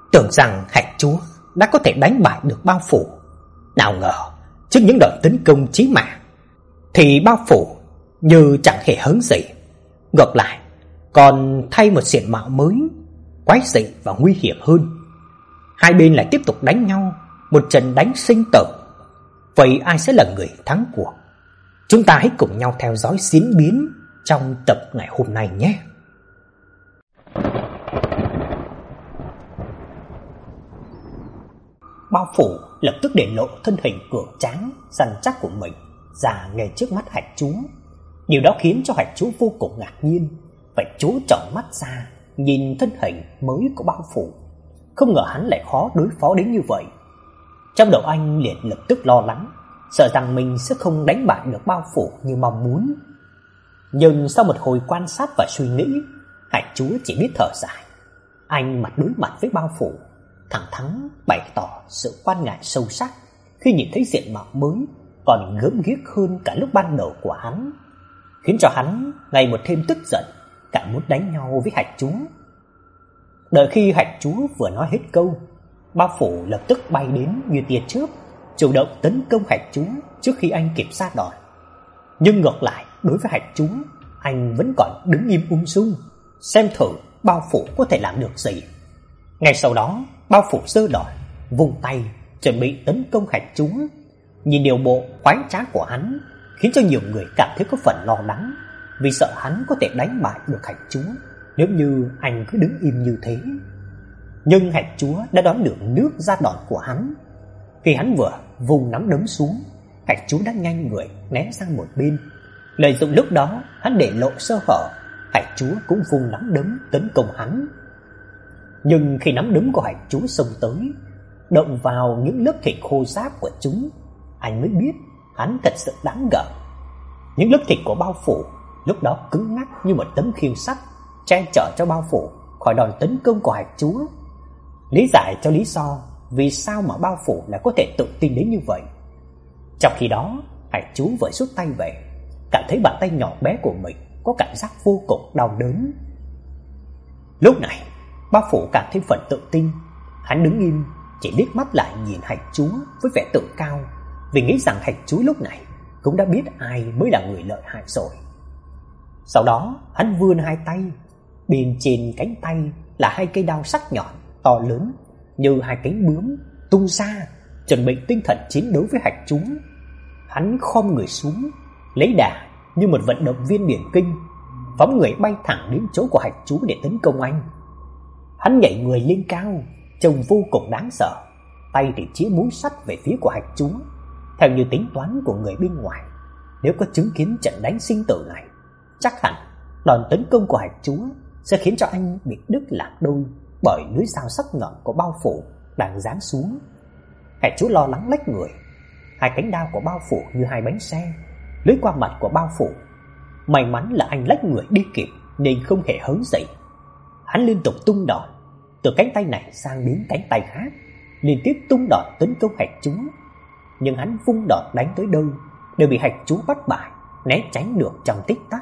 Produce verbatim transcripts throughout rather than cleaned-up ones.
Tưởng rằng Hạch Chúa đã có thể đánh bại được Bao Phủ, nào ngờ trước những đợt tấn công chí mạng thì Bao Phủ như chẳng hề hớn gì, ngược lại còn thay một diện mạo mới, quái dị và nguy hiểm hơn. Hai bên lại tiếp tục đánh nhau, một trận đánh sinh tử. Vậy ai sẽ là người thắng cuộc? Chúng ta hãy cùng nhau theo dõi diễn biến trong tập ngày hôm nay nhé. Bao Phủ lập tức để lộ thân hình cường tráng, săn chắc của mình ra ngay trước mắt Hạch Chúa. Điều đó khiến cho Hạch Chúa vô cùng ngạc nhiên, phải trố tròn mắt ra nhìn thân hình mới của Bao Phủ. Không ngờ hắn lại khó đối phó đến như vậy. Trong đầu anh liền lập tức lo lắng, sợ rằng mình sẽ không đánh bại được Bao Phủ như mong muốn. Nhưng sau một hồi quan sát và suy nghĩ, Hạch Chúa chỉ biết thở dài. Anh mặt đối mặt với Bao Phủ, thẳng thắn bày tỏ sự quan ngại sâu sắc khi nhìn thấy diện mạo mới còn gớm ghiếc hơn cả lúc ban đầu của hắn, khiến cho hắn ngày một thêm tức giận, cả muốn đánh nhau với Hạch Chúa. Đợi khi Hạch Chúa vừa nói hết câu, Bao Phủ lập tức bay đến như tia chớp, chủ động tấn công Hạch Chúa trước khi anh kịp ra đòn. Nhưng ngược lại, đối với Hạch Chúa, anh vẫn còn đứng im ung dung, xem thử Bao Phủ có thể làm được gì. Ngay sau đó, Bao Phủ giơ đòn, vung tay chuẩn bị tấn công Hạch Chúa. Nhìn điều bộ khoái trá của hắn khiến cho nhiều người cảm thấy có phần lo lắng, vì sợ hắn có thể đánh bại được Hạch Chúa nếu như anh cứ đứng im như thế. Nhưng Hạch Chúa đã đoán được nước ra đòn của hắn. Khi hắn vừa vùng nắm đấm xuống, Hạch Chúa đã nhanh người né sang một bên. Lợi dụng lúc đó hắn để lộ sơ hở, Hạch Chúa cũng vùng nắm đấm tấn công hắn. Nhưng khi nắm đấm của Hạch Chúa xông tới, động vào những lớp thịt khô ráp của chúng, anh mới biết hắn thật sự đáng gờm. Những lớp thịt của Bao Phủ lúc đó cứng ngắc như một tấm khiên sắt, che chở cho Bao Phủ khỏi đòn tấn công của Hạch Chúa. Lý giải cho lý do vì sao mà Bao Phủ lại có thể tự tin đến như vậy. Trong khi đó, Hạch Chúa vừa rút tay về, cảm thấy bàn tay nhỏ bé của mình có cảm giác vô cùng đau đớn. Lúc này, Bao Phủ cảm thấy phần tự tin. Hắn đứng im, chỉ liếc mắt lại nhìn Hạch Chúa với vẻ tự cao, vì nghĩ rằng Hạch Chúa lúc này cũng đã biết ai mới là người lợi hại rồi. Sau đó, hắn vươn hai tay, bên trên cánh tay là hai cây đao sắc nhọn to lớn như hai cánh bướm tung ra, chuẩn bị tinh thần chiến đấu với Hạch Chúa. Hắn khom người xuống, lấy đà như một vận động viên điền kinh, phóng người bay thẳng đến chỗ của Hạch Chúa để tấn công anh. Hắn nhảy người lên cao, trông vô cùng đáng sợ, tay thì chĩa mũi sắt về phía của Hạch Chúa. Theo như tính toán của người bên ngoài, nếu có chứng kiến trận đánh sinh tử này, chắc hẳn đòn tấn công của Hạch Chúa sẽ khiến cho anh bị đứt làm đôi bởi lưỡi dao sắc nhọn của Bao Phủ đang giáng xuống. Hạch Chúa lo lắng lách người, hai cánh đao của Bao Phủ như hai bánh xe lưỡi qua mặt của Bao Phủ. May mắn là anh lách người đi kịp nên không hề hớn dậy. Hắn liên tục tung đòn từ cánh tay này sang đến cánh tay khác, liên tiếp tung đòn tấn công Hạch Chúa. Nhưng hắn vung đòn đánh tới đâu đều bị Hạch Chúa bắt bại, né tránh được trong tích tắc.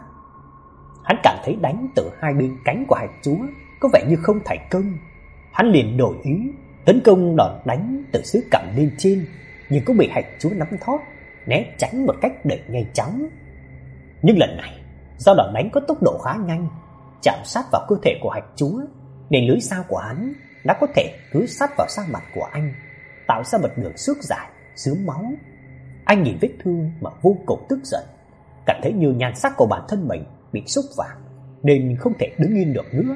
Hắn cảm thấy đánh từ hai bên cánh của Hạch Chúa có vẻ như không thành công. Hắn liền đổi ý tấn công đòn đánh từ xứ cằm lên trên, nhưng cũng bị Hạch Chúa nắm thóp, né tránh một cách đầy nhanh chóng. Nhưng lần này, do đòn đánh có tốc độ khá nhanh, chạm sát vào cơ thể của Hạch Chúa, nên lưỡi dao của hắn đã có thể cứ sát vào da mặt của anh, tạo ra một đường xước dài xứ máu. Anh nhìn vết thương mà vô cùng tức giận, cảm thấy như nhan sắc của bản thân mình bị xúc phạm nên không thể đứng yên được nữa.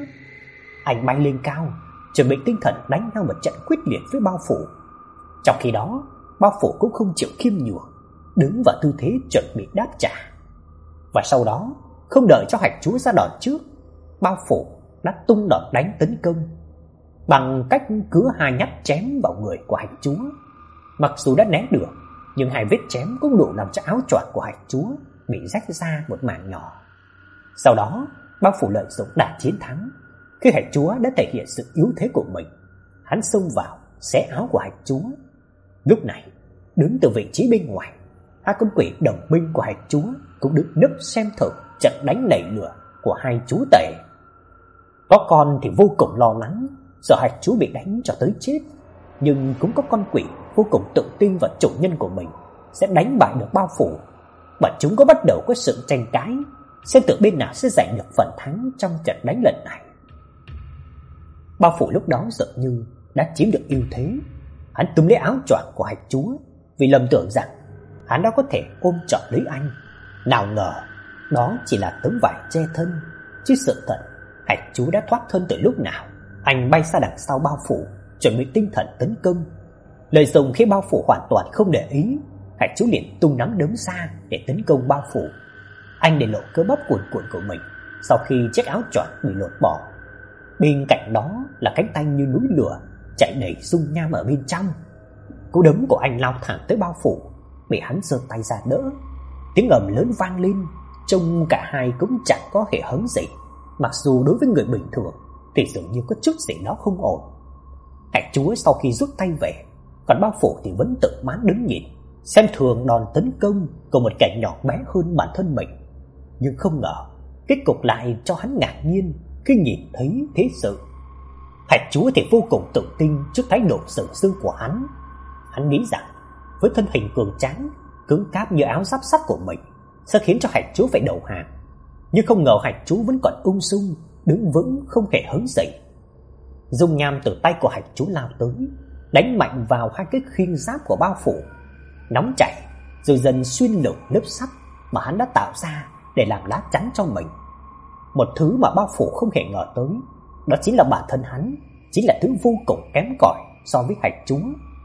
Anh bay lên cao, chuẩn bị tinh thần đánh nhau một trận quyết liệt với Bao Phủ. Trong khi đó, Bao Phủ cũng không chịu khiêm nhường, đứng vào tư thế chuẩn bị đáp trả. Và sau đó, không đợi cho Hạch Chúa ra đòn trước, Bao Phủ đã tung đòn đánh tấn công bằng cách cứ hai nhát chém vào người của Hạch Chúa. Mặc dù đã né được, nhưng hai vết chém cũng đủ làm cho áo choàng của Hạch Chúa bị rách ra một mảng nhỏ. Sau đó, Bao Phủ lợi dụng đà chiến thắng. Khi Hạch Chúa đã thể hiện sự yếu thế của mình, hắn xông vào xé áo của Hạch Chúa. Lúc này, đứng từ vị trí bên ngoài, hai con quỷ đồng minh của Hạch Chúa cũng đứng nấp xem thử trận đánh nảy lửa của hai chú tể. Có con thì vô cùng lo lắng, sợ Hạch Chúa bị đánh cho tới chết, nhưng cũng có con quỷ vô cùng tự tin vào chủ nhân của mình sẽ đánh bại được Bao Phủ. Bọn chúng có bắt đầu có sự tranh cãi, xem tự bên nào sẽ giành được phần thắng trong trận đánh lần này. Bao Phủ lúc đó dường như đã chiếm được ưu thế. Hắn túm lấy áo choàng của Hạch Chúa vì lầm tưởng rằng hắn đã có thể ôm trọn lấy anh. Nào ngờ đó chỉ là tấm vải che thân, chứ sự thật Hạch Chúa đã thoát thân từ lúc nào. Anh bay xa đằng sau Bao Phủ, chuẩn bị tinh thần tấn công. Lợi dụng khi Bao Phủ hoàn toàn không để ý, Hạch Chúa liền tung nắm đấm ra để tấn công Bao Phủ. Anh để lộ cơ bắp cuồn cuộn của mình sau khi chiếc áo choàng bị lột bỏ. Bên cạnh đó là cánh tay như núi lửa chạy đầy dung nham ở bên trong. Cú đấm của anh lao thẳng tới Bao Phủ, bị hắn giơ tay ra đỡ. Tiếng ầm lớn vang lên, trông cả hai cũng chẳng có hề hấn gì. Mặc dù đối với người bình thường thì dường như có chút gì đó không ổn. Hạch Chúa sau khi rút tay về, còn Bao Phủ thì vẫn tự mãn đứng nhìn, xem thường đòn tấn công của một kẻ nhỏ bé hơn bản thân mình. Nhưng không ngờ kết cục lại cho hắn ngạc nhiên khi nhìn thấy thế sự. Hạch Chúa thì vô cùng tự tin trước thái độ sừng sững của hắn. Hắn nghĩ rằng với thân hình cường tráng, cứng cáp như áo giáp sắt của mình sẽ khiến cho Hạch Chúa phải đầu hàng. Nhưng không ngờ Hạch Chúa vẫn còn ung dung, đứng vững không hề hấn dậy. Dung nham từ tay của Hạch Chúa lao tới, đánh mạnh vào hai cái khiên giáp của Bao Phủ. Nóng chảy rồi dần xuyên lục lớp sắt mà hắn đã tạo ra để làm lá chắn cho mình. Một thứ mà Bao Phủ không hề ngờ tới, đó chính là bản thân hắn chính là thứ vô cùng kém cỏi so với Hạch Chúa.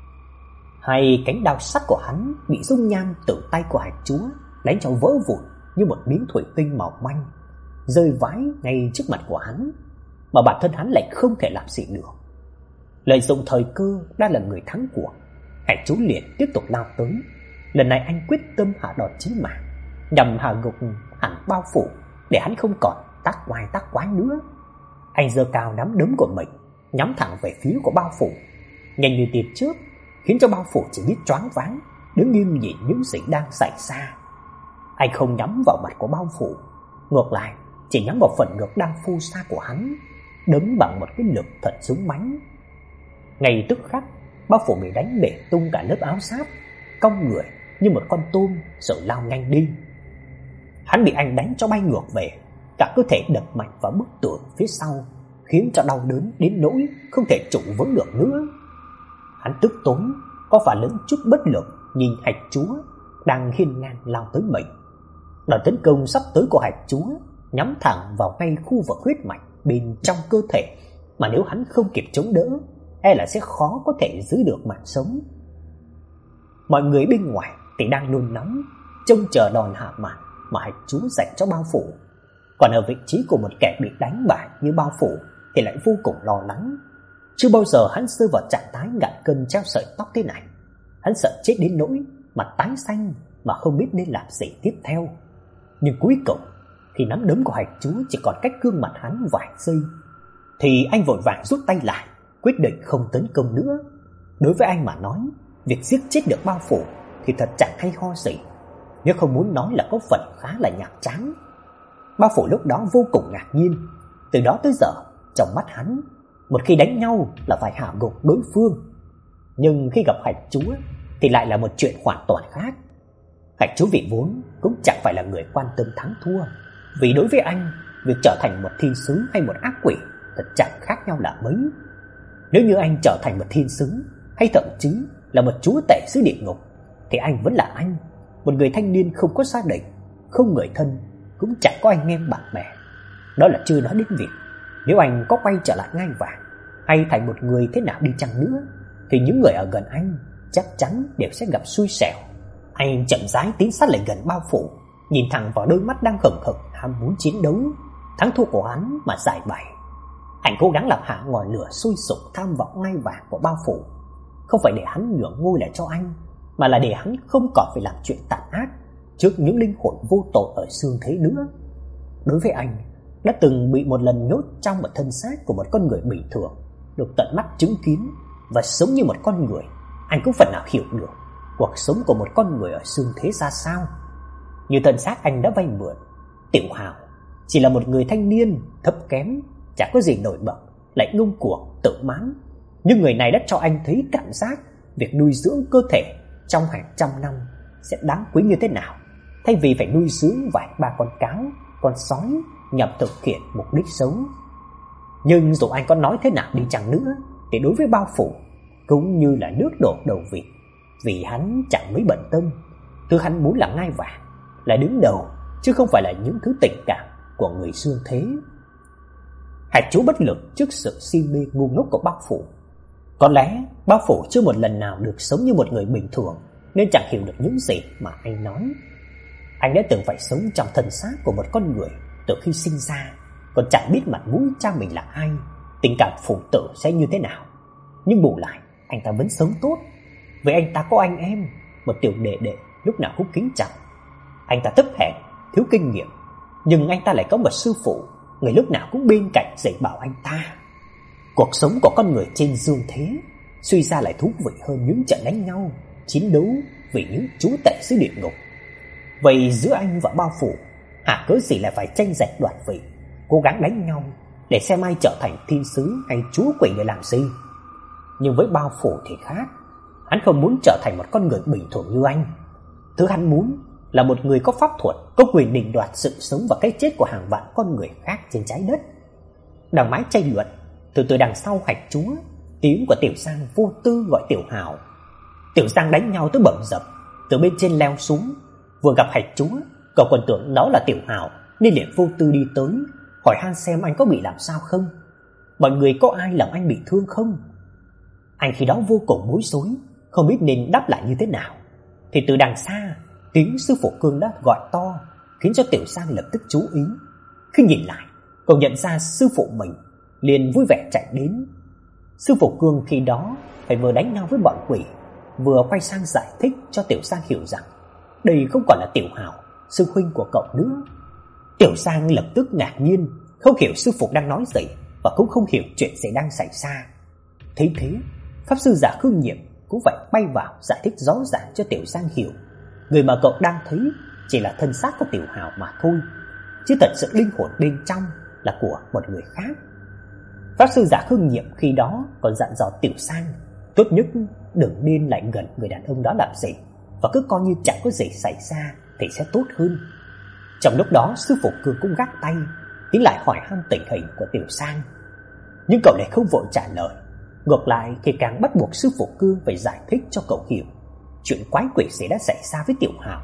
Hai cánh đao sắt của hắn bị dung nham từ tay của Hạch Chúa đánh cho vỡ vụn như một miếng thủy tinh mỏng manh, rơi vãi ngay trước mặt của hắn, mà bản thân hắn lại không thể làm gì được. Lợi dụng thời cơ đã là người thắng cuộc, Hạch Chúa liền tiếp tục lao tới. Lần này anh quyết tâm hạ đòn chí mạng, nhằm hạ gục hẳn Bao Phủ để hắn không còn tác oai tác quái nữa. Anh giơ cao nắm đấm của mình, nhắm thẳng về phía của Bao Phủ, nhanh như tia chớp, khiến cho Bao Phủ chỉ biết choáng váng, đứng im nhìn những gì đang xảy ra. Anh không nhắm vào mặt của Bao Phủ, ngược lại chỉ nhắm vào phần ngực đang phù sa của hắn, đấm bằng một cái lực thật dũng mãnh. Ngay tức khắc, Bao Phủ bị đánh bể tung cả lớp áo giáp, cong người như một con tôm rồi lao nhanh đi. Hắn bị anh đánh cho bay ngược về, cả cơ thể đập mạnh vào bức tường phía sau, khiến cho đau đớn đến nỗi không thể trụ vững được nữa. Hắn tức tối, có phải lẫn chút bất lực nhìn Hạch Chúa đang hiên ngang lao tới mình. Đòn tấn công sắp tới của Hạch Chúa nhắm thẳng vào ngay khu vực huyết mạch bên trong cơ thể, mà nếu hắn không kịp chống đỡ, e là sẽ khó có thể giữ được mạng sống. Mọi người bên ngoài thì đang nôn nóng trông chờ đòn hạ màn mà Hạch Chúa dành cho Bao Phủ. Còn ở vị trí của một kẻ bị đánh bại như Bao Phủ thì lại vô cùng lo lắng. Chưa bao giờ hắn rơi vào trạng thái ngàn cân treo sợi tóc thế này. Hắn sợ chết đến nỗi mặt tái xanh mà không biết nên làm gì tiếp theo. Nhưng cuối cùng khi nắm đấm của Hạch Chúa chỉ còn cách gương mặt hắn vài giây, thì anh vội vàng rút tay lại, quyết định không tấn công nữa. Đối với anh mà nói, việc giết chết được Bao Phủ thì thật chẳng hay ho gì, nếu không muốn nói là có phần khá là nhàm chán. Bao Phủ lúc đó vô cùng ngạc nhiên. Từ đó tới giờ, trong mắt hắn, một khi đánh nhau là phải hạ gục đối phương, nhưng khi gặp Hạch Chúa thì lại là một chuyện hoàn toàn khác. Hạch Chúa vị vốn cũng chẳng phải là người quan tâm thắng thua, vì đối với anh, việc trở thành một thiên sứ hay một ác quỷ thật chẳng khác nhau là mấy. Nếu như anh trở thành một thiên sứ hay thậm chí là một chúa tể xứ địa ngục, thì anh vẫn là anh, một người thanh niên không có gia đình, không người thân, cũng chẳng có anh em bạn bè. Đó là chưa nói đến việc nếu anh có quay trở lại ngai vàng hay thành một người thế nào đi chăng nữa, thì những người ở gần anh chắc chắn đều sẽ gặp xui xẻo. Anh chậm rãi tiến sát lại gần Bao Phủ, nhìn thẳng vào đôi mắt đang hừng hực ham muốn chiến đấu, thắng thua của hắn mà giải bày. Anh cố gắng làm hạ ngọn lửa sôi sục tham vọng ngai vàng của Bao Phủ, không phải để hắn nhường ngôi lại cho anh, mà là để hắn không còn phải làm chuyện tàn ác trước những linh hồn vô tội ở xương thế nữa. Đối với anh, đã từng bị một lần nhốt trong một thân xác của một con người bình thường, được tận mắt chứng kiến và sống như một con người, anh cũng phần nào hiểu được cuộc sống của một con người ở xương thế ra sao. Như thân xác anh đã vay mượn, Tiểu Hào chỉ là một người thanh niên thấp kém, chẳng có gì nổi bật, lại ngông cuồng tự mãn, nhưng người này đã cho anh thấy cảm giác việc nuôi dưỡng cơ thể trong hàng trăm năm sẽ đáng quý như thế nào, thay vì phải nuôi dưỡng vài ba con cáo, con sói nhằm thực hiện mục đích xấu. Nhưng dù anh có nói thế nào đi chăng nữa thì đối với Bao Phủ cũng như là nước đổ đầu vịt, vì hắn chẳng mấy bận tâm. Thứ hắn muốn là ngai vàng, là đứng đầu, chứ không phải là những thứ tình cảm của người xưa thế. Hạt Chú bất lực trước sự si mê ngu ngốc của Bao Phủ. Có lẽ Bao Phủ chưa một lần nào được sống như một người bình thường, nên chẳng hiểu được những gì mà anh nói. Anh đã từng phải sống trong thân xác của một con người từ khi sinh ra, còn chẳng biết mặt mũi cha mình là ai, tình cảm phụ tử sẽ như thế nào. Nhưng bù lại, anh ta vẫn sống tốt, vì anh ta có anh em, một tiểu đệ đệ lúc nào cũng kính trọng. Anh ta thấp hèn, thiếu kinh nghiệm, nhưng anh ta lại có một sư phụ, người lúc nào cũng bên cạnh dạy bảo anh ta. Cuộc sống của con người trên dương thế suy ra lại thú vị hơn những trận đánh nhau, chiến đấu vì những chúa tể dưới địa ngục. Vậy giữa anh và Bao Phủ, hả cớ gì lại phải tranh giành đoạt vị, cố gắng đánh nhau để xem ai trở thành thiên sứ hay chúa quỷ để làm gì? Nhưng với Bao Phủ thì khác, hắn không muốn trở thành một con người bình thường như anh. Thứ hắn muốn là một người có pháp thuật, có quyền định đoạt sự sống và cái chết của hàng vạn con người khác trên trái đất. Đằng mái tranh luận, từ từ đằng sau Hạch Chúa, tiếng của Tiểu Giang vô tư gọi Tiểu Hào. Tiểu Giang đánh nhau tới bầm dập, từ bên trên leo xuống, vừa gặp Hạch Chúa, cậu còn tưởng đó là Tiểu Hào nên liền vô tư đi tới, hỏi han xem anh có bị làm sao không, mọi người có ai làm anh bị thương không. Anh khi đó vô cùng bối rối, không biết nên đáp lại như thế nào. Thì từ đằng xa, tiếng sư phụ Cương đã gọi to, khiến cho Tiểu Giang lập tức chú ý. Khi nhìn lại, cậu nhận ra sư phụ mình, liền vui vẻ chạy đến. Sư phụ Cương khi đó phải vừa đánh nhau với bọn quỷ, vừa quay sang giải thích cho Tiểu Giang hiểu rằng đây không còn là Tiểu Hào, sư huynh của cậu nữa. Tiểu Giang lập tức ngạc nhiên, không hiểu sư phụ đang nói gì và cũng không hiểu chuyện gì đang xảy ra. Thế thế, pháp sư giả Khương Nhiệm cũng phải bay vào giải thích rõ ràng cho Tiểu Giang hiểu, người mà cậu đang thấy chỉ là thân xác của Tiểu Hào mà thôi, chứ thật sự linh hồn bên trong là của một người khác. Pháp sư giả Khương Nhiệm khi đó còn dặn dò Tiểu Giang tốt nhất đừng nên lại gần người đàn ông đó làm gì, và cứ coi như chẳng có gì xảy ra thì sẽ tốt hơn. Trong lúc đó, sư phụ Cương cũng gác tay, tiến lại hỏi han tình hình của Tiểu Giang. Nhưng cậu lại không vội trả lời, ngược lại thì càng bắt buộc sư phụ Cương phải giải thích cho cậu hiểu chuyện quái quỷ gì đã xảy ra với Tiểu Hào.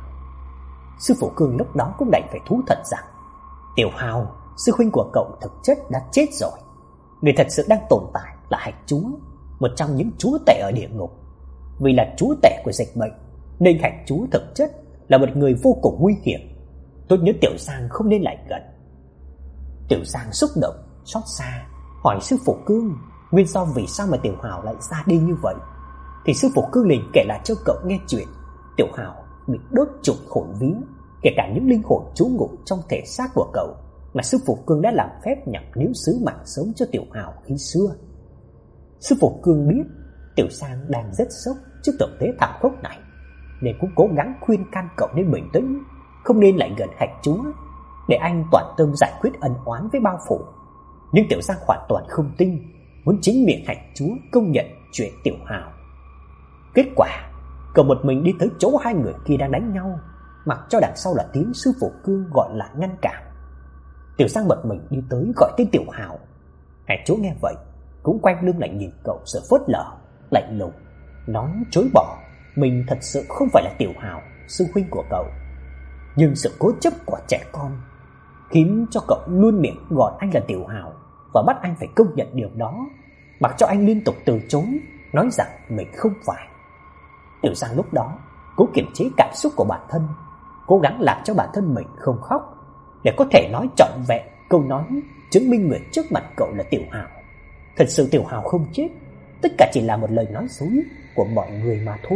Sư phụ Cương lúc đó cũng đành phải thú thật rằng Tiểu Hào, sư huynh của cậu thực chất đã chết rồi. Người thật sự đang tồn tại là Hạch Chúa, một trong những chúa tể ở địa ngục. Vì là chúa tể của dịch bệnh nên Hạch Chúa thực chất là một người vô cùng nguy hiểm, tốt nhất Tiểu Giang không nên lại gần. Tiểu Giang xúc động, xót xa, hỏi sư phụ Cương nguyên do vì sao mà Tiểu Hào lại ra đi như vậy. Thì sư phụ Cương liền kể lại cho cậu nghe chuyện Tiểu Hào bị đốt trụi hồn vía, kể cả những linh hồn trú ngụ trong thể xác của cậu mà sư phụ Cương đã làm phép nhằm níu giữ mạng sống cho Tiểu Hào khi xưa. Sư phụ Cương biết Tiểu Giang đang rất sốc trước thực tế thảm khốc này, nên cũng cố gắng khuyên can cậu nên bình tĩnh, không nên lại gần Hạch Chúa, để anh toàn tâm giải quyết ân oán với Bao Phủ. Nhưng Tiểu Giang hoàn toàn không tin, muốn chính miệng Hạch Chúa công nhận chuyện Tiểu Hào. Kết quả, cậu một mình đi tới chỗ hai người kia đang đánh nhau, mặc cho đằng sau là tiếng sư phụ Cương gọi lại ngăn cản. Tiểu Giang bật mình đi tới gọi tên Tiểu Hào. Hạch Chúa nghe vậy cũng quay lưng lại nhìn cậu rồi phớt lờ, lạnh lùng nói chối bỏ mình thật sự không phải là Tiểu Hào, sư huynh của cậu. Nhưng sự cố chấp của trẻ con khiến cho cậu luôn miệng gọi anh là Tiểu Hào và bắt anh phải công nhận điều đó, mặc cho anh liên tục từ chối, nói rằng mình không phải. Tiểu Giang lúc đó cố kiềm chế cảm xúc của bản thân, cố gắng làm cho bản thân mình không khóc, để có thể nói trọn vẹn câu nói chứng minh người trước mặt cậu là Tiểu Hào. Thật sự Tiểu Hào không chết, tất cả chỉ là một lời nói dối của mọi người mà thôi.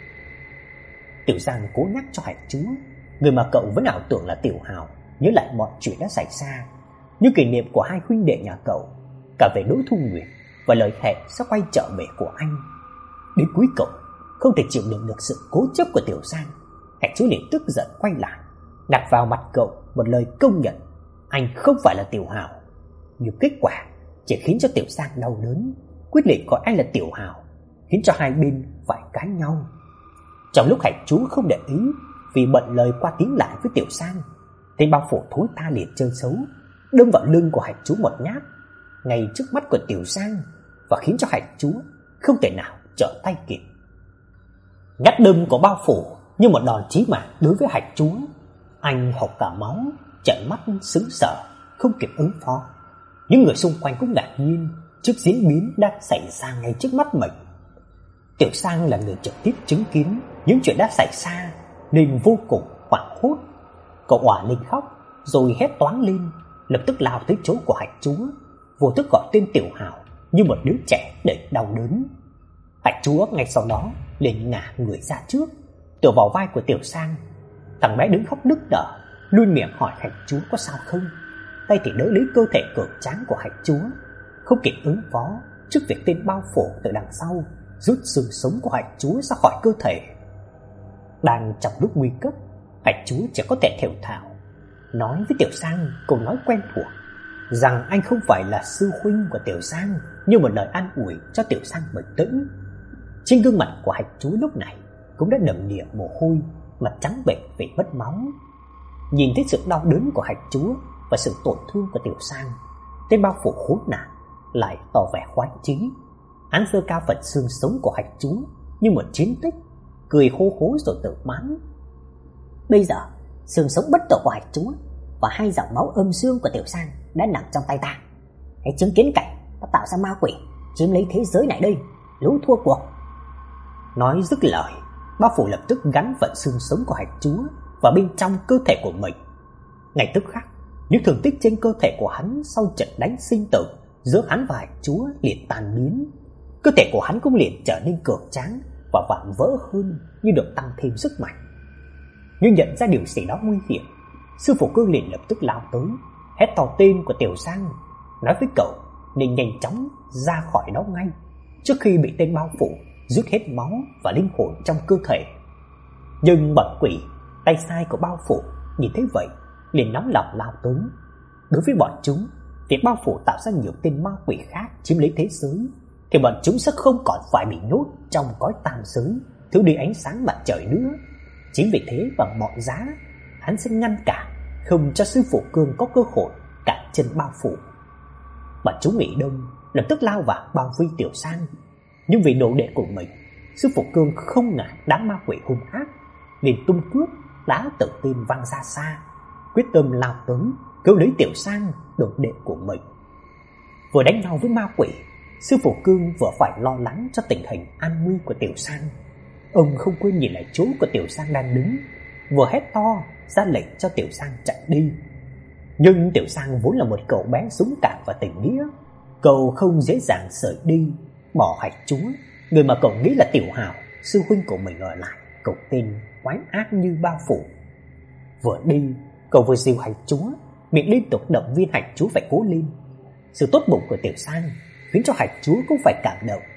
Tiểu Giang cố nhắc cho Hạch Chúa, người mà cậu vẫn ảo tưởng là Tiểu Hào, nhớ lại mọi chuyện đã xảy ra, như kỷ niệm của hai huynh đệ nhà cậu, cả về Đỗ Thu Nguyệt và lời hẹn sẽ quay trở về của anh. Đến cuối cùng, không thể chịu đựng được sự cố chấp của Tiểu Giang, Hạch Chúa liền tức giận quay lại, đặt vào mặt cậu một lời công nhận anh không phải là Tiểu Hào. Nhưng kết quả chỉ khiến cho Tiểu Sang đau đớn, quyết liệt gọi anh là Tiểu Hào, khiến cho hai bên phải cãi nhau. Trong lúc Hạnh Chúa không để ý vì bận lời qua tiếng lại với Tiểu Sang, tên bao phủ thối tha liền chơi xấu, đâm vào lưng của Hạnh Chúa một nhát ngay trước mắt của Tiểu Sang và khiến cho Hạnh Chúa không thể nào trở tay kịp. Nhát đâm của bao phủ như một đòn chí mạng đối với Hạnh Chúa. Anh hộc cả máu, trợn mắt sững sờ, không kịp ứng phó. Những người xung quanh cũng ngạc nhiên trước diễn biến đang xảy ra ngay trước mắt mình. Tiểu Sang là người trực tiếp chứng kiến những chuyện đã xảy ra nên vô cùng hoảng hốt. Cậu òa lên khóc rồi hét toáng lên, lập tức lao tới chỗ của Hạnh Chúa, vô thức gọi tên Tiểu Hào như một đứa trẻ đầy đau đớn. Hạnh Chúa ngay sau đó liền ngả người ra trước, tựa vào vai của Tiểu Sang. Thằng bé đứng khóc nức nở, luôn miệng hỏi Hạnh Chúa có sao không, tay thì đỡ lấy cơ thể cường tráng của Hạnh Chúa, không kịp ứng phó trước việc tên bao phủ từ đằng sau rút xương sống của Hạnh Chúa ra khỏi cơ thể. Đang trong lúc nguy cấp, Hạnh Chúa chỉ có thể thều thào nói với Tiểu Sang câu nói quen thuộc rằng anh không phải là sư huynh của Tiểu Sang, như một lời an ủi cho Tiểu Sang bình tĩnh. Trên gương mặt của Hạnh Chúa lúc này cũng đã đầm đìa mồ hôi, mặt trắng bệch vì mất máu. Nhìn thấy sự đau đớn của Hạnh Chúa và sự tổn thương của Tiểu Sang, tên bao phủ khốn nạn lại tỏ vẻ khoái chí. Hắn giơ cao phần xương sống của Hạnh Chúa như một chiến tích, cười hô hố rồi tự mắng: bây giờ xương sống bất tử của Hạnh Chúa và hai dòng máu âm dương của Tiểu Sang đã nằm trong tay ta. Hãy chứng kiến cảnh ta tạo ra ma quỷ chiếm lấy thế giới này đây, lũ thua cuộc. Nói dứt lời, bao phủ lập tức gắn phần xương sống của Hạnh Chúa vào bên trong cơ thể của mình. Ngay tức khắc, những thương tích trên cơ thể của hắn sau trận đánh sinh tử giữa hắn và Hạnh Chúa liền tan biến. Cơ thể của hắn cũng liền trở nên cường tráng và vạm vỡ hơn, như được tăng thêm sức mạnh. Nhưng nhận ra điều gì đó nguy hiểm, sư phụ Cương liền lập tức lao tới, hét to tên của Tiểu Sang, nói với cậu nên nhanh chóng ra khỏi đó ngay, trước khi bị tên bao phủ rút hết máu và linh hồn trong cơ thể. Nhưng bọn quỷ tay sai của bao phủ nhìn thấy vậy liền nóng lòng lao tới. Đối với bọn chúng, việc bao phủ tạo ra nhiều tên ma quỷ khác chiếm lấy thế giới thì bọn chúng sẽ không còn phải bị nhốt trong cõi tam giới, thiếu đi ánh sáng mặt trời nữa. Chính vì thế bằng mọi giá, hắn sẽ ngăn cản, không cho sư phụ Cương có cơ hội cản chân bao phủ. Bọn chúng nghĩ đông lập tức lao vào bao vây Tiểu Sang, nhưng vì đồ đệ của mình, sư phụ Cương không ngại đám ma quỷ hung ác, liền tung cước đá tự tin văng ra xa, quyết tâm lao tới cứu lấy Tiểu Sang, đồ đệ của mình. Vừa đánh nhau với ma quỷ, sư phụ Cương vừa phải lo lắng cho tình hình an nguy của Tiểu Sang. Ông không quên nhìn lại chỗ của Tiểu Sang đang đứng, vừa hét to ra lệnh cho Tiểu Sang chạy đi. Nhưng Tiểu Sang vốn là một cậu bé dũng cảm và tình nghĩa, cậu không dễ dàng rời đi, bỏ Hạnh Chúa, người mà cậu nghĩ là Tiểu Hào, sư huynh của mình ở lại, cậu tên quái ác như bao phủ. Vừa đi, cậu vừa dìu Hạnh Chúa, miệng liên tục động viên Hạnh Chúa phải cố lên. Sự tốt bụng của Tiểu Sang khiến cho Hạnh Chúa cũng phải cảm động.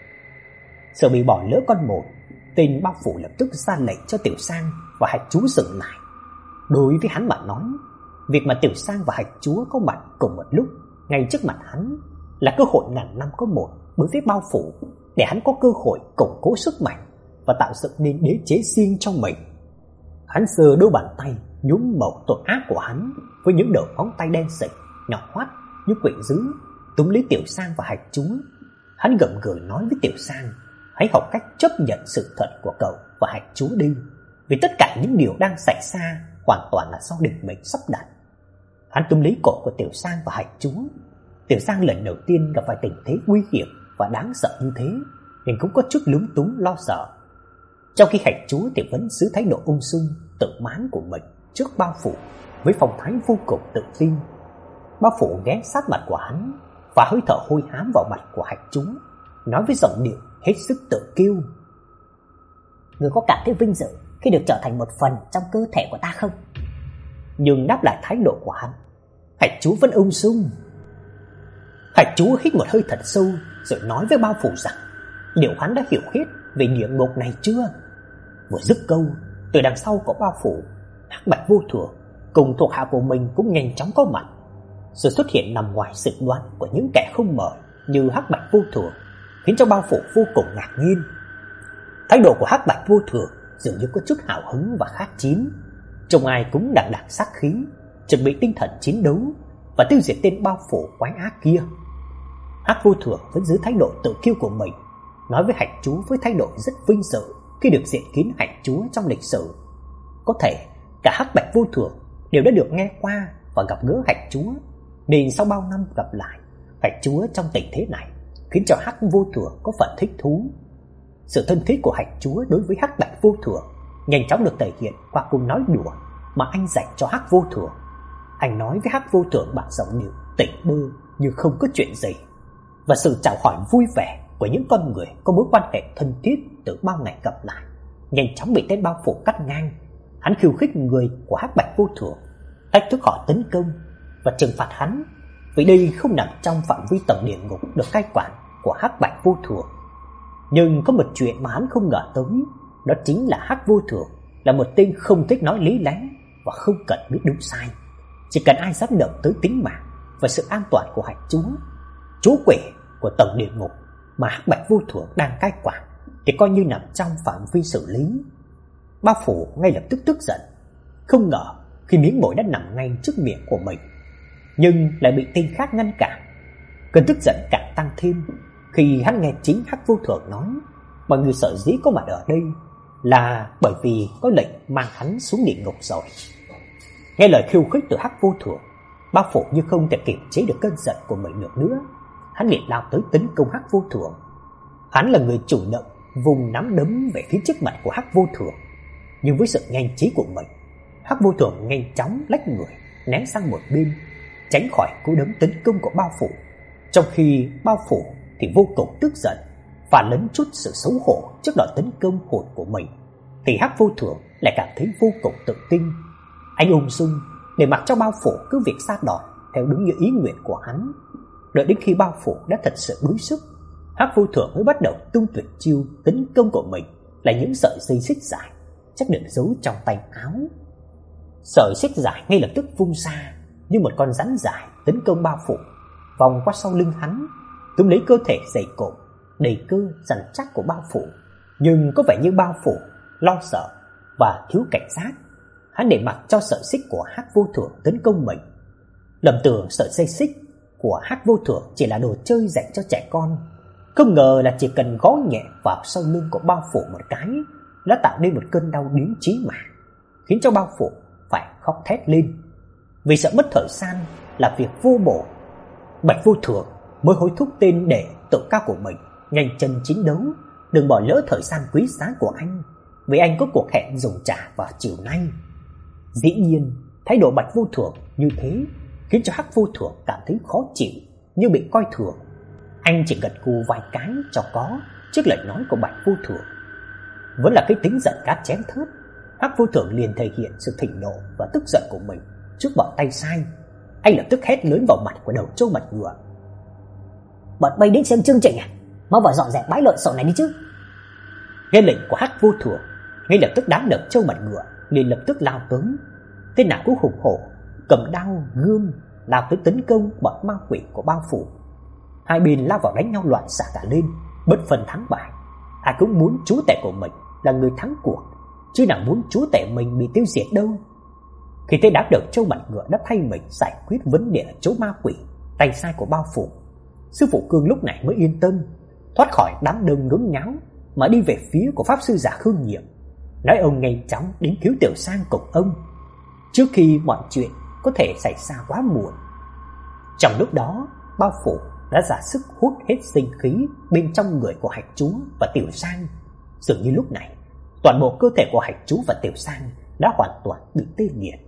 Sợ bị bỏ lỡ con mồi, tên bao phủ lập tức ra lệnh cho Tiểu Sang và Hạnh Chúa dừng lại. Đối với hắn mà nói, việc mà Tiểu Sang và Hạnh Chúa có mặt cùng một lúc ngay trước mặt hắn là cơ hội ngàn năm có một đối với bao phủ, để hắn có cơ hội củng cố sức mạnh và tạo dựng nên đế chế riêng cho mình. Hắn giơ đôi bàn tay nhuốm màu tội ác của hắn với những đầu ngón tay đen sịt, nhọn hoắt như quỷ dữ, túm lấy Tiểu Sang và Hạnh Chúa. Hắn gầm gừ nói với Tiểu Sang hãy học cách chấp nhận sự thật của cậu và Hạnh Chúa đi, vì tất cả những điều đang xảy ra hoàn toàn là do địch mình sắp đặt. Hắn túm lấy cổ của Tiểu Sang và Hạnh Chúa. Tiểu Sang lần đầu tiên gặp phải tình thế nguy hiểm và đáng sợ như thế, nên cũng có chút lúng túng lo sợ. Trong khi Hạnh Chúa thì vẫn giữ thái độ ung dung tự mãn của mình trước bao phủ với phong thái vô cùng tự tin. Bao phủ ghé sát mặt của hắn và hơi thở hôi hám vào mặt của Hạnh Chúa, nói với giọng điệu hết sức tự kiêu: người có cảm thấy vinh dự khi được trở thành một phần trong cơ thể của ta không? Nhưng đáp lại thái độ của hắn, Hạnh Chúa vẫn ung dung. Hạnh Chúa hít một hơi thật sâu rồi nói với bao phủ rằng liệu hắn đã hiểu hết về địa ngục này chưa? Vừa dứt câu, từ đằng sau của bao phủ, Hắc Bạch Vô Thường cùng thuộc hạ của mình cũng nhanh chóng có mặt. Sự xuất hiện nằm ngoài dự đoán của những kẻ không mời như Hắc Bạch Vô Thường khiến cho Bao Phủ vô cùng ngạc nhiên. Thái độ của Hắc Bạch Vô Thường dường như có chút hào hứng và khát chiến, trông ai cũng đằng đằng sát khí, chuẩn bị tinh thần chiến đấu và tiêu diệt tên Bao Phủ quái ác kia. Hắc Vô Thường vẫn giữ thái độ tự kiêu của mình, nói với Hạnh Chúa với thái độ rất vinh dự khi được diện kiến Hạnh Chúa trong lịch sử. Có thể cả Hắc Bạch Vô Thường đều đã được nghe qua và gặp gỡ Hạnh Chúa, nên sau bao năm gặp lại Hạnh Chúa trong tình thế này khiến cho Hắc Vô Thường có phần thích thú. Sự thân thiết của Hạnh Chúa đối với Hắc Bạch Vô Thường nhanh chóng được thể hiện qua câu nói đùa mà anh dành cho Hắc Vô Thường. Anh nói với Hắc Vô Thường bằng giọng điệu tỉnh bơ như không có chuyện gì, và sự chào hỏi vui vẻ của những con người có mối quan hệ thân thiết từ bao ngày gặp lại nhanh chóng bị tên Bao Phủ cắt ngang. Hắn khiêu khích người của Hắc Bạch Vô Thường, thách thức họ tấn công và trừng phạt hắn, vì đây không nằm trong phạm vi tầng địa ngục được cai quản của Hắc Bạch Vô Thường. Nhưng có một chuyện mà hắn không ngờ tới, đó chính là Hắc Vô Thường là một tên không thích nói lý lẽ và không cần biết đúng sai. Chỉ cần ai dám động tới tính mạng và sự an toàn của Hạnh Chúa, chúa quỷ của tầng địa ngục mà Hắc Bạch Vô Thường đang cai quản, thì coi như nằm trong phạm vi xử lý. Bao Phủ ngay lập tức tức giận, không ngờ khi miếng mồi đã nằm ngay trước miệng của mình, nhưng lại bị tên khác ngăn cản. Cơn tức giận càng tăng thêm khi hắn nghe chính Hắc Vô Thường nói mọi người sở dĩ có mặt ở đây là bởi vì có lệnh mang hắn xuống địa ngục rồi. Nghe lời khiêu khích từ Hắc Vô Thường, Bao Phủ như không thể kiềm chế được cơn giận của mình được nữa. Hắn liền lao tới tấn công Hắc Vô Thường. Hắn là người chủ động vùng nắm đấm về phía trước mặt của Hắc Vô Thường, nhưng với sự nhanh trí của mình, Hắc Vô Thường nhanh chóng lách người né sang một bên, tránh khỏi cú đấm tấn công của Bao Phủ. Trong khi Bao Phủ thì vô cùng tức giận và lấn chút sự xấu hổ trước đòn tấn công hồn của mình, thì Hắc Vô Thường lại cảm thấy vô cùng tự tin. Anh ung dung để mặc cho Bao Phủ cứ việc sát đòn theo đúng như ý nguyện của hắn. Đợi đến khi Bao Phủ đã thật sự đuối sức, Hắc Vô Thường mới bắt đầu tung tuyệt chiêu tấn công của mình là những sợi dây xích dài chắc được giấu trong tay áo. Sợi xích dài ngay lập tức vung ra như một con rắn dài tấn công Bao Phủ, vòng qua sau lưng hắn, túm lấy cơ thể dày cộm đầy cơ rắn chắc của Bao Phủ. Nhưng có vẻ như Bao Phủ lo sợ và thiếu cảnh giác, hắn để mặc cho sợi xích của Hắc Vô Thường tấn công mình. Lầm tưởng sợi dây xích của Hắc Vô Thường chỉ là đồ chơi dành cho trẻ con, không ngờ là chỉ cần gõ nhẹ vào sau lưng của Bao Phủ một cái đã tạo nên một cơn đau đến chí mạng, khiến cho Bao Phủ phải khóc thét lên. Vì sợ mất thời gian là việc vô bổ, Bạch Vô Thường mới hối thúc tên đệ tự cao của mình nhanh chân chiến đấu, đừng bỏ lỡ thời gian quý giá của anh, vì anh có cuộc hẹn dùng trả vào chiều nay. Dĩ nhiên, thái độ Bạch Vô Thường như thế khiến cho Hắc Vô Thường cảm thấy khó chịu, như bị coi thường. Anh chỉ gật gù vài cái cho có trước lời nói của Bạch Vô Thường. Vẫn là cái tính giận cá chém thớt, Hắc Vô Thường liền thể hiện sự thịnh nộ và tức giận của mình trước bọn tay sai. Anh lập tức hét lớn vào mặt của đầu trâu mặt ngựa: "Bọn bay đến xem chương trình à? Mau vào dọn dẹp bãi lợn xộn này đi chứ!" Nghe lệnh của Hắc Vô Thường, ngay lập tức đám đầu trâu mặt ngựa liền lập tức lao tới. Tên nào cũng hùng hổ cầm đao gươm lao tới tấn công bọn ma quỷ của Bao Phủ. Hai bên lao vào đánh nhau loạn xạ cả lên, bất phân thắng bại. Ai cũng muốn chúa tể của mình là người thắng cuộc, chứ nào muốn chúa tể mình bị tiêu diệt đâu. Khi thấy đám đầu trâu mặt ngựa đã thay mình giải quyết vấn đề ở chỗ ma quỷ tay sai của Bao Phủ, sư phụ Cương lúc này mới yên tâm thoát khỏi đám đông nhốn nháo mà đi về phía của pháp sư giả Khương Nhiệm, nói ông nhanh chóng đến cứu Tiểu Sang cùng ông trước khi mọi chuyện có thể xảy ra quá muộn. Trong lúc đó, Bao Phủ đã ra sức hút hết sinh khí bên trong người của Hạnh Chúa và Tiểu Sang. Dường như lúc này, toàn bộ cơ thể của Hạnh Chúa và Tiểu Sang đã hoàn toàn bị tê liệt.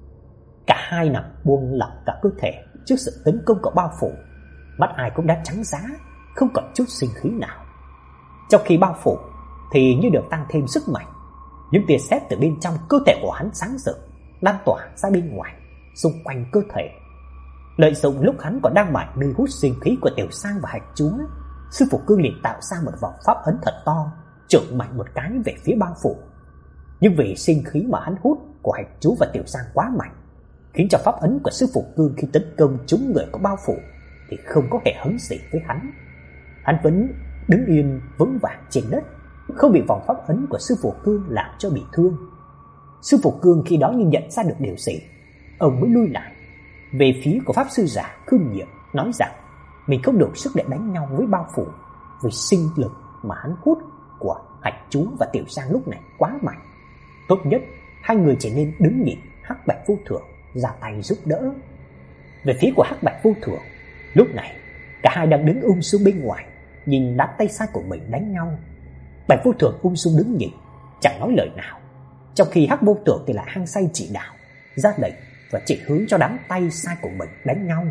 Cả hai nằm buông lỏng cả cơ thể trước sự tấn công của Bao Phủ. Mắt ai cũng đã trắng giá, không còn chút sinh khí nào. Trong khi Bao Phủ thì như được tăng thêm sức mạnh, những tia sét từ bên trong cơ thể của hắn sáng rực lan tỏa ra bên ngoài, xung quanh cơ thể. Lợi dụng lúc hắn còn đang mải mê hút sinh khí của Tiểu Sang và Hạnh Chúa, sư phụ Cương liền tạo ra một vòng pháp ấn thật to, chưởng mạnh một cái về phía Bao Phủ. Nhưng vì sinh khí mà hắn hút của Hạnh Chúa và Tiểu Sang quá mạnh, khiến cho pháp ấn của sư phụ Cương khi tấn công chúng người có bao phủ thì không có hề hấn gì với hắn. Hắn vẫn đứng yên vững vàng trên đất, không bị vòng pháp ấn của sư phụ Cương làm cho bị thương. Sư phụ Cương khi đó như nhận ra được điều gì, ông mới lui lại về phía của pháp sư già Khương Nhiệm, nói rằng mình không đủ sức để đánh nhau với bao phủ, vì sinh lực mà hắn hút của Hạch Chú và Tiểu Giang lúc này quá mạnh. Tốt nhất hai người chỉ nên đứng nhìn Hắc Bạch Vô Thường ra tay giúp đỡ. Về phía của Hắc Bạch Vô Thường, lúc này cả hai đang đứng ung dung bên ngoài, nhìn đám tay sai của mình đánh nhau. Bạch Vô Thường ung dung đứng nhìn, chẳng nói lời nào, trong khi Hắc Vô Thường thì lại hăng say chỉ đạo, ra lệnh và chỉ hướng cho đám tay sai của mình đánh nhau.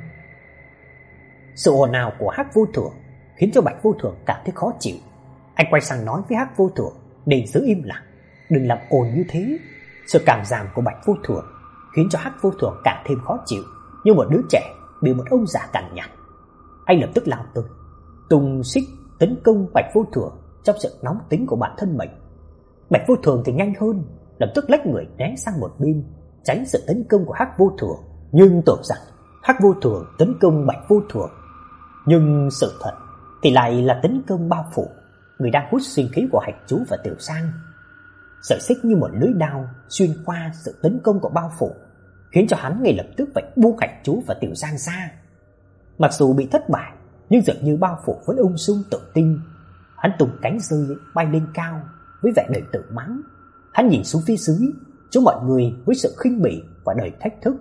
Sự ồn ào của Hắc Vô Thường khiến cho Bạch Vô Thường cảm thấy khó chịu. Anh quay sang nói với Hắc Vô Thường để giữ im lặng, đừng làm ồn như thế. Sự cảm giảm của Bạch Vô Thường khiến cho Hắc Vô Thường càng thêm khó chịu, như một đứa trẻ bị một ông già cằn nhằn. Anh lập tức lao tới, tung xích tấn công Bạch Vô Thường trong sự nóng tính của bản thân mình. Bạch Vô Thường thì nhanh hơn, lập tức lách người né sang một bên, tránh sự tấn công của Hắc Vô Thường, nhưng tưởng rằng Hắc Vô Thường tấn công Bạch Vô Thường, nhưng sự thật thì lại là tấn công bao phủ, người đang hút sinh khí của Hạch Chú và Tiểu Sang. Sợi xích như một lưỡi dao xuyên qua sự tấn công của bao phủ, khiến cho hắn ngay lập tức phải buông Hạch Chú và Tiểu Giang ra. Mặc dù bị thất bại, nhưng dường như bao phủ vẫn ung dung tự tin. Hắn tung cánh rơi bay lên cao với vẻ đầy tự mãn. Hắn nhìn xuống phía dưới, chỗ mọi người với sự khinh bỉ và đầy thách thức.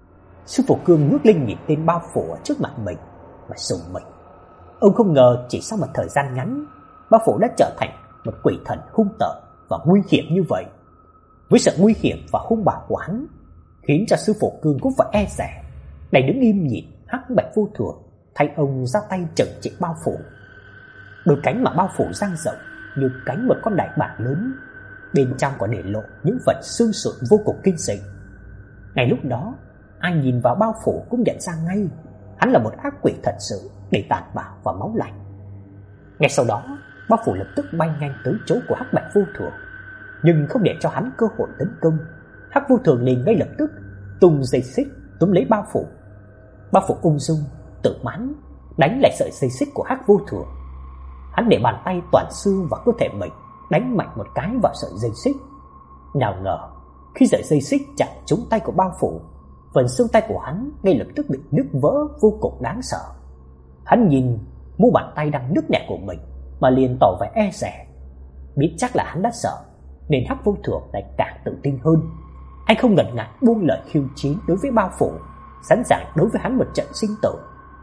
Sư phụ Cương ngước lên nhìn tên bao phủ ở trước mặt mình mà sùng mình. Ông không ngờ chỉ sau một thời gian ngắn, bao phủ đã trở thành một quỷ thần hung tợn và nguy hiểm như vậy. Với sự nguy hiểm và hung bạo của hắn, khiến cho sư phụ Cương cũng phải e dè, đành đứng im nhìn Hắc Bạch Vô Thường thay ông ra tay trừng trị bao phủ. Đôi cánh mà bao phủ dang rộng như cánh một con đại bàng lớn, bên trong còn để lộ những phần xương sụn vô cùng kinh dị. Ngay lúc đó, ai nhìn vào bao phủ cũng nhận ra ngay hắn là một ác quỷ thật sự, đầy tàn bạo và máu lạnh. Ngay sau đó, bao phủ lập tức bay nhanh tới chỗ của Hắc Bạch Vô Thường, nhưng không để cho hắn cơ hội tấn công. Hắc Vô Thường liền ngay lập tức tung dây xích túm lấy bao phủ. Bao phủ ung dung tự mãn đánh lại sợi dây xích của Hắc Vô Thường. Hắn để bàn tay toàn xương vào cơ thể mình, đánh mạnh một cái vào sợi dây xích. Nào ngờ khi sợi dây xích chạm trúng tay của bao phủ, phần xương tay của hắn ngay lập tức bị nứt vỡ vô cùng đáng sợ. Hắn nhìn mu bàn tay đang nứt nẻ của mình mà liền tỏ vẻ e dè. Biết chắc là hắn đã sợ, nên Hắc Vô Thường lại càng tự tin hơn. Anh không ngần ngại buông lời khiêu chiến đối với bao phủ, sẵn sàng đối với hắn một trận sinh tử.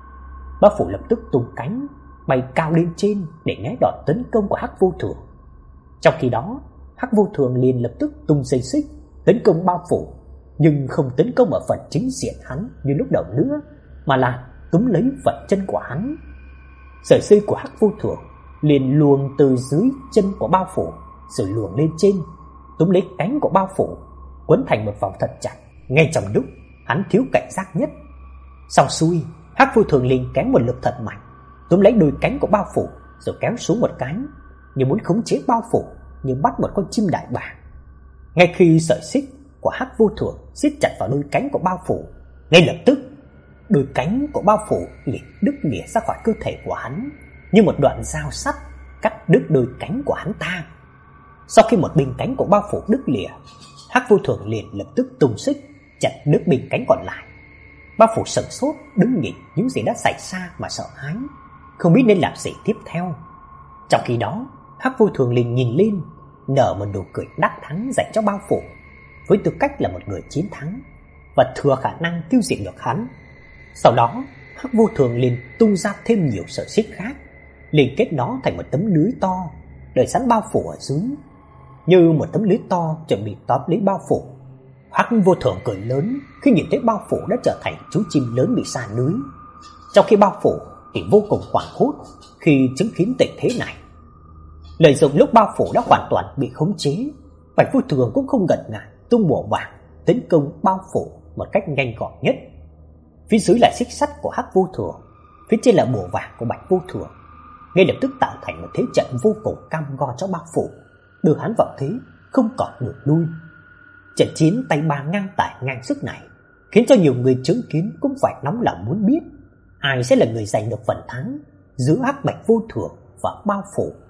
Bao phủ lập tức tung cánh bay cao lên trên để né đòn tấn công của Hắc Vô Thường. Trong khi đó, Hắc Vô Thường liền lập tức tung dây xích tấn công bao phủ, nhưng không tấn công ở phần chính diện hắn như lúc đầu nữa, mà là túm lấy phần chân của hắn. Sợi dây của Hắc Vô Thường liền luồn từ dưới chân của bao phủ rồi luồn lên trên, túm lấy cánh của bao phủ, quấn thành một vòng thật chặt. Ngay trong lúc hắn thiếu cảnh giác nhất, xong xuôi, Hắc Vô Thường liền kéo một lực thật mạnh, túm lấy đôi cánh của bao phủ rồi kéo xuống một cái, như muốn khống chế bao phủ như bắt một con chim đại bàng. Ngay khi sợi xích của Hắc Vô Thường siết chặt vào đôi cánh của bao phủ, ngay lập tức đôi cánh của bao phủ liền đứt lìa ra khỏi cơ thể của hắn, như một đoạn dao sắt cắt đứt đôi cánh của hắn ta. Sau khi một bên cánh của bao phủ đứt lìa, Hắc Vô Thường liền lập tức tung xích chặt đứt bên cánh còn lại. Bao phủ sững sốt đứng nhìn những gì đã xảy ra mà sợ hãi, không biết nên làm gì tiếp theo. Trong khi đó, Hắc Vô Thường liền nhìn lên, nở một nụ cười đắc thắng dành cho bao phủ, với tư cách là một người chiến thắng và thừa khả năng tiêu diệt được hắn. Sau đó, Hắc Vô Thường liền tung ra thêm nhiều sợi xích khác, liên kết nó thành một tấm lưới to, đợi sẵn bao phủ ở dưới, như một tấm lưới to chuẩn bị tóm lấy bao phủ. Hắc Vô Thường cười lớn khi nhìn thấy bao phủ đã trở thành chú chim lớn bị sa lưới, trong khi bao phủ thì vô cùng hoảng hốt khi chứng kiến tình thế này. Lợi dụng lúc bao phủ đã hoàn toàn bị khống chế, Bạch Vô Thường cũng không ngần ngại tung bùa vàng tấn công bao phủ một cách nhanh gọn nhất. Phía dưới là xích sắt của Hắc Vô Thường, phía trên là bùa vàng của Bạch Vô Thường, ngay lập tức tạo thành một thế trận vô cùng cam go cho bao phủ, đưa hắn vào thế không còn đường lui. Trận chiến tay ba ngang tài ngang sức này khiến cho nhiều người chứng kiến cũng phải nóng lòng muốn biết ai sẽ là người giành được phần thắng giữa hắc bạch vô thường và bao phủ